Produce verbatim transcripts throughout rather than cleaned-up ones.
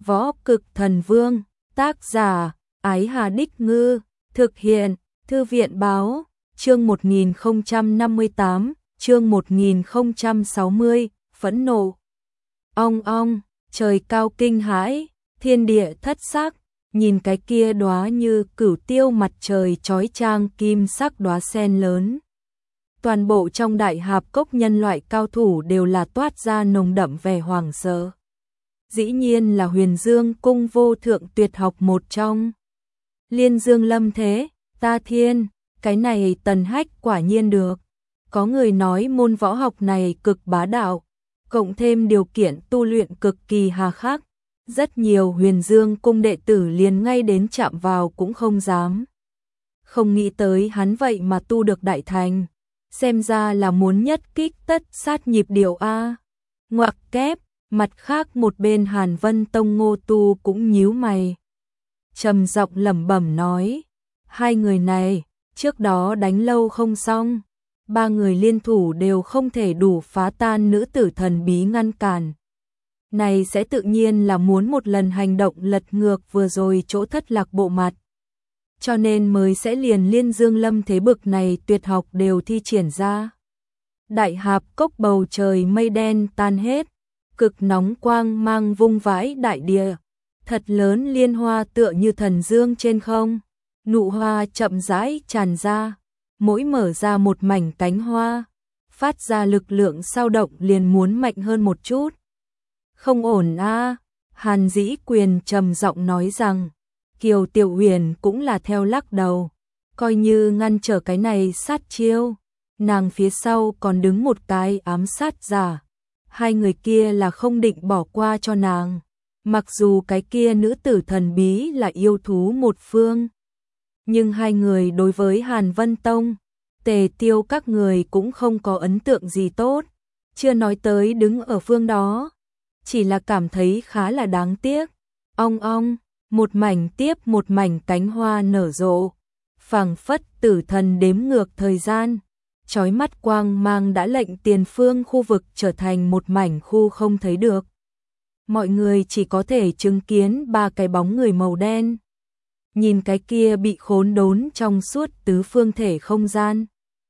Võ Cực Thần Vương, tác giả, Ái Hà Đích Ngư, thực hiện, Thư viện Báo, chương một nghìn không trăm năm mươi tám, chương một nghìn không trăm sáu mươi, phẫn nộ. Ong ong, trời cao kinh hãi, thiên địa thất sắc, nhìn cái kia đóa như cửu tiêu mặt trời chói chang kim sắc đóa sen lớn. Toàn bộ trong Đại Hạp Cốc nhân loại cao thủ đều là toát ra nồng đậm vẻ hoảng sợ. Dĩ nhiên là Huyền Dương cung vô thượng tuyệt học một trong. Liên Dương lâm thế, ta thiên, cái này Tần Hách quả nhiên được. Có người nói môn võ học này cực bá đạo, cộng thêm điều kiện tu luyện cực kỳ hà khắc. Rất nhiều Huyền Dương cung đệ tử liền ngay đến chạm vào cũng không dám. Không nghĩ tới hắn vậy mà tu được đại thành. Xem ra là muốn nhất kích tất sát nhịp điệu A. Ngoặc kép, mặt khác một bên Hàn Vân Tông Ngô Tu cũng nhíu mày. Trầm giọng lẩm bẩm nói, hai người này, trước đó đánh lâu không xong. Ba người liên thủ đều không thể đủ phá tan nữ tử thần bí ngăn cản. Này sẽ tự nhiên là muốn một lần hành động lật ngược vừa rồi chỗ thất lạc bộ mặt. Cho nên mới sẽ liền Liên Dương lâm thế bực này tuyệt học đều thi triển ra. Đại Hạp Cốc bầu trời mây đen tan hết, cực nóng quang mang vung vãi đại địa. Thật lớn liên hoa tựa như thần dương trên không, nụ hoa chậm rãi tràn ra, mỗi mở ra một mảnh cánh hoa, phát ra lực lượng sao động liền muốn mạnh hơn một chút. Không ổn a, Hàn Dĩ Quyền trầm giọng nói rằng. Kiều Tiểu Huyền cũng là theo lắc đầu, coi như ngăn trở cái này sát chiêu, nàng phía sau còn đứng một cái ám sát giả, hai người kia là không định bỏ qua cho nàng, mặc dù cái kia nữ tử thần bí là yêu thú một phương, nhưng hai người đối với Hàn Vân Tông, Tề Tiêu các người cũng không có ấn tượng gì tốt, chưa nói tới đứng ở phương đó, chỉ là cảm thấy khá là đáng tiếc. Ong ong, một mảnh tiếp một mảnh cánh hoa nở rộ, phảng phất tử thần đếm ngược thời gian, chói mắt quang mang đã lệnh tiền phương khu vực trở thành một mảnh khu không thấy được. Mọi người chỉ có thể chứng kiến ba cái bóng người màu đen. Nhìn cái kia bị khốn đốn trong suốt tứ phương thể không gian,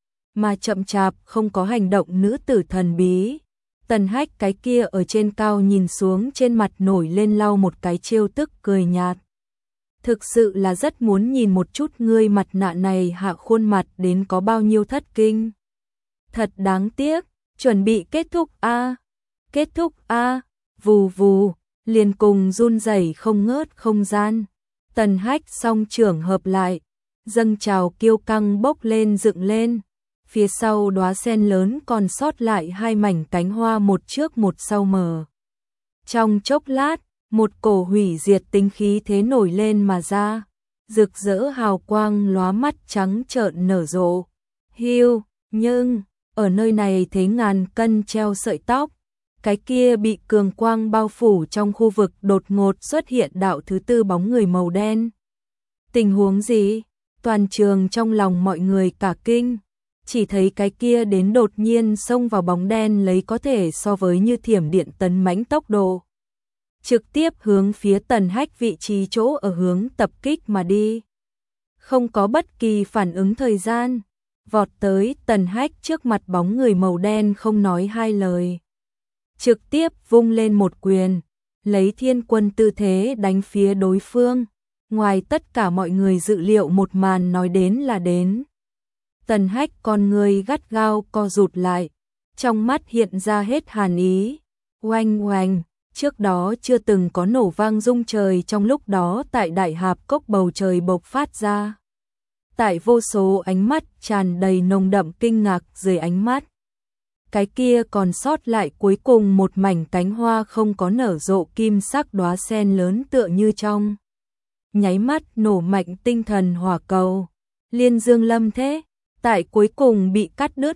mà chậm chạp không có hành động nữ tử thần bí. Tần Hách cái kia ở trên cao nhìn xuống trên mặt nổi lên lau một cái trêu tức cười nhạt. Thực sự là rất muốn nhìn một chút ngươi mặt nạ này hạ khuôn mặt đến có bao nhiêu thất kinh. Thật đáng tiếc, chuẩn bị kết thúc a, kết thúc a, vù vù, liền cùng run rẩy không ngớt không gian. Tần Hách song trưởng hợp lại, dâng trào kiêu căng bốc lên dựng lên. Phía sau đóa sen lớn còn sót lại hai mảnh cánh hoa một trước một sau mở. Trong chốc lát, một cổ hủy diệt tinh khí thế nổi lên mà ra, rực rỡ hào quang lóa mắt trắng trợn nở rộ. Hiu, nhưng, ở nơi này thế ngàn cân treo sợi tóc, cái kia bị cường quang bao phủ trong khu vực đột ngột xuất hiện đạo thứ tư bóng người màu đen. Tình huống gì? Toàn trường trong lòng mọi người cả kinh. Chỉ thấy cái kia đến đột nhiên xông vào bóng đen lấy có thể so với như thiểm điện tấn mãnh tốc độ. Trực tiếp hướng phía Tần Hách vị trí chỗ ở hướng tập kích mà đi. Không có bất kỳ phản ứng thời gian. Vọt tới Tần Hách trước mặt bóng người màu đen không nói hai lời. Trực tiếp vung lên một quyền. Lấy thiên quân tư thế đánh phía đối phương. Ngoài tất cả mọi người dự liệu một màn nói đến là đến. Tần Hách con người gắt gao co rụt lại, trong mắt hiện ra hết hàn ý. Oanh oanh, trước đó chưa từng có nổ vang rung trời trong lúc đó tại Đại Hạp Cốc bầu trời bộc phát ra. Tại vô số ánh mắt tràn đầy nồng đậm kinh ngạc dưới ánh mắt. Cái kia còn sót lại cuối cùng một mảnh cánh hoa không có nở rộ kim sắc đóa sen lớn tựa như trong. Nháy mắt nổ mạnh tinh thần hỏa cầu. Liên Dương lâm thế. Tại cuối cùng bị cắt đứt,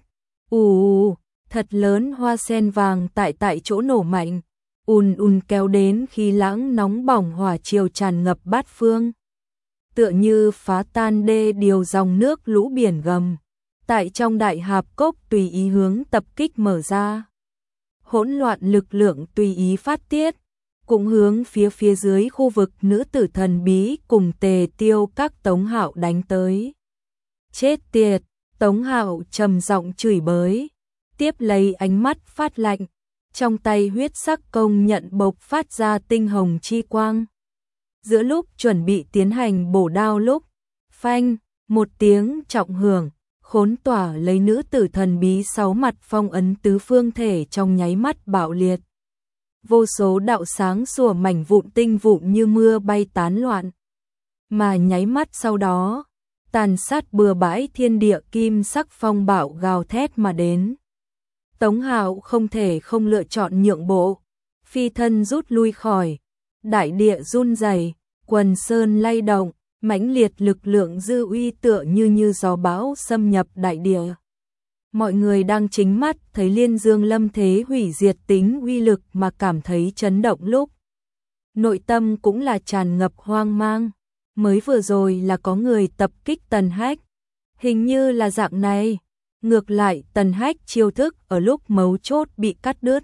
ù, thật lớn hoa sen vàng tại tại chỗ nổ mạnh, ùn ùn kéo đến khí lãng nóng bỏng hỏa chiều tràn ngập bát phương. Tựa như phá tan đê điều dòng nước lũ biển gầm, tại trong Đại Hạp Cốc tùy ý hướng tập kích mở ra. Hỗn loạn lực lượng tùy ý phát tiết, cũng hướng phía phía dưới khu vực nữ tử thần bí cùng Tề Tiêu các Tống Hạo đánh tới. Chết tiệt, Tống Hạo trầm giọng chửi bới, tiếp lấy ánh mắt phát lạnh, trong tay huyết sắc công nhận bộc phát ra tinh hồng chi quang. Giữa lúc chuẩn bị tiến hành bổ đao lúc, phanh, một tiếng trọng hưởng, khốn tỏa lấy nữ tử thần bí sáu mặt phong ấn tứ phương thể trong nháy mắt bạo liệt. Vô số đạo sáng sủa mảnh vụn tinh vụn như mưa bay tán loạn. Mà nháy mắt sau đó, tàn sát bừa bãi thiên địa kim sắc phong bạo gào thét mà đến. Tống Hạo không thể không lựa chọn nhượng bộ, phi thân rút lui khỏi, đại địa run rẩy, quần sơn lay động, mãnh liệt lực lượng dư uy tựa như như gió bão xâm nhập đại địa. Mọi người đang chính mắt thấy Liên Dương lâm thế hủy diệt tính uy lực mà cảm thấy chấn động lúc. Nội tâm cũng là tràn ngập hoang mang, mới vừa rồi là có người tập kích Tần Hách. Hình như là dạng này, ngược lại Tần Hách chiêu thức ở lúc mấu chốt bị cắt đứt.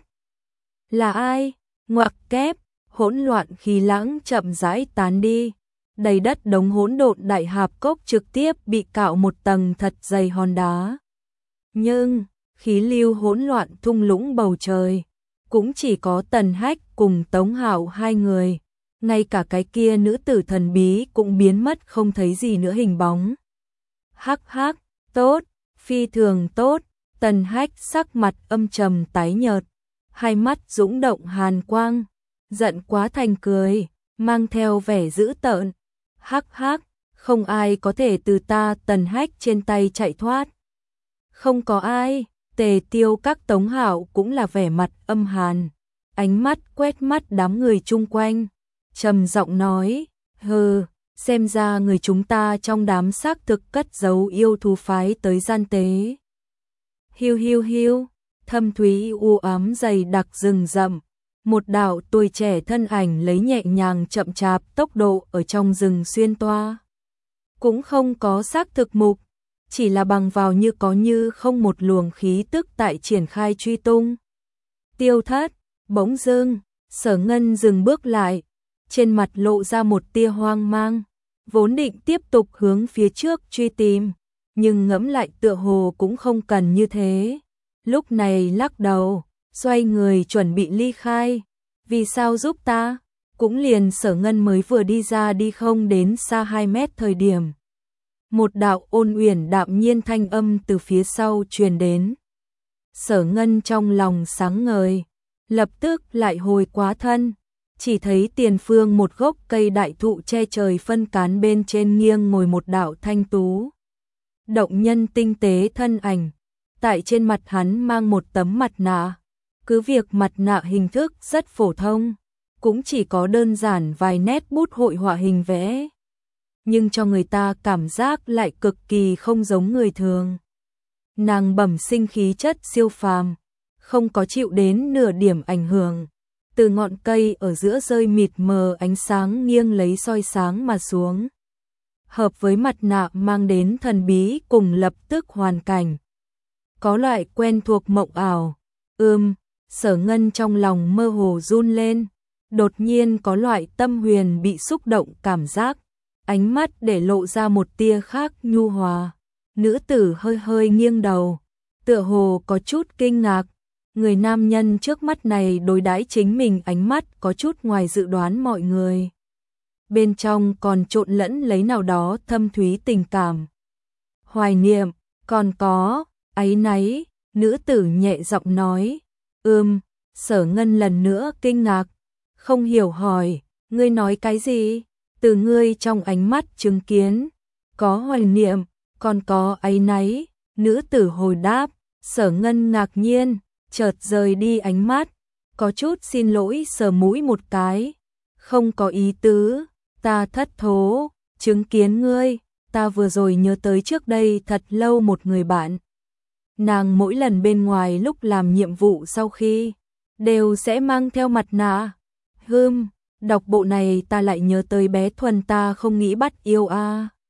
Là ai? Ngoặc kép, hỗn loạn khí lãng chậm rãi tán đi. Đầy đất đống hỗn độn đại hạp cốc trực tiếp bị cạo một tầng thật dày hòn đá. Nhưng, khí lưu hỗn loạn thung lũng bầu trời, cũng chỉ có Tần Hách cùng Tống Hạo hai người, ngay cả cái kia nữ tử thần bí cũng biến mất không thấy gì nữa hình bóng. Hắc hắc, tốt, phi thường tốt, Tần Hách sắc mặt âm trầm tái nhợt, hai mắt dũng động hàn quang, giận quá thành cười, mang theo vẻ dữ tợn. Hắc hắc, không ai có thể từ ta Tần Hách trên tay chạy thoát. Không có ai, Tề Tiêu các Tống Hạo cũng là vẻ mặt âm hàn, ánh mắt quét mắt đám người chung quanh, trầm giọng nói, hừ, xem ra người chúng ta trong đám xác thực cất giấu yêu thú phái tới gian tế. Hiu hiu hiu, thâm thúy u ám dày đặc rừng rậm, một đạo tuổi trẻ thân ảnh lấy nhẹ nhàng chậm chạp tốc độ ở trong rừng xuyên toa. Cũng không có xác thực mục, chỉ là bằng vào như có như không một luồng khí tức tại triển khai truy tung. Tiêu Thất, bỗng dưng, Sở Ngân dừng bước lại, trên mặt lộ ra một tia hoang mang, vốn định tiếp tục hướng phía trước truy tìm, nhưng ngẫm lại tựa hồ cũng không cần như thế. Lúc này lắc đầu, xoay người chuẩn bị ly khai. Vì sao giúp ta? Cũng liền Sở Ngân mới vừa đi ra đi không đến xa hai mét thời điểm. Một đạo ôn uyển đạm nhiên thanh âm từ phía sau truyền đến. Sở Ngân trong lòng sáng ngời, lập tức lại hồi quá thân, chỉ thấy tiền phương một gốc cây đại thụ che trời phân cán bên trên nghiêng ngồi một đạo thanh tú. Động nhân tinh tế thân ảnh, tại trên mặt hắn mang một tấm mặt nạ. Cứ việc mặt nạ hình thức rất phổ thông, cũng chỉ có đơn giản vài nét bút hội họa hình vẽ, nhưng cho người ta cảm giác lại cực kỳ không giống người thường. Nàng bẩm sinh khí chất siêu phàm, không có chịu đến nửa điểm ảnh hưởng, từ ngọn cây ở giữa rơi mịt mờ ánh sáng nghiêng lấy soi sáng mà xuống. Hợp với mặt nạ mang đến thần bí cùng lập tức hoàn cảnh. Có loại quen thuộc mộng ảo, ưm, Sở Ngân trong lòng mơ hồ run lên, đột nhiên có loại tâm huyền bị xúc động cảm giác, ánh mắt để lộ ra một tia khác nhu hòa. Nữ tử hơi hơi nghiêng đầu, tựa hồ có chút kinh ngạc, người nam nhân trước mắt này đối đãi chính mình ánh mắt có chút ngoài dự đoán mọi người. Bên trong còn trộn lẫn lấy nào đó thâm thúy tình cảm. Hoài niệm, còn có, áy náy, nữ tử nhẹ giọng nói, ưm, Sở Ngân lần nữa kinh ngạc, không hiểu hỏi, ngươi nói cái gì? Từ ngươi trong ánh mắt chứng kiến, có hoài niệm, còn có áy náy, nữ tử hồi đáp. Sở Ngân ngạc nhiên, chợt rời đi ánh mắt, có chút xin lỗi sờ mũi một cái, không có ý tứ, ta thất thố, chứng kiến ngươi, ta vừa rồi nhớ tới trước đây thật lâu một người bạn. Nàng mỗi lần bên ngoài lúc làm nhiệm vụ sau khi, đều sẽ mang theo mặt nạ. Hừm, đọc bộ này ta lại nhớ tới bé Thuần ta không nghĩ bắt yêu a. À.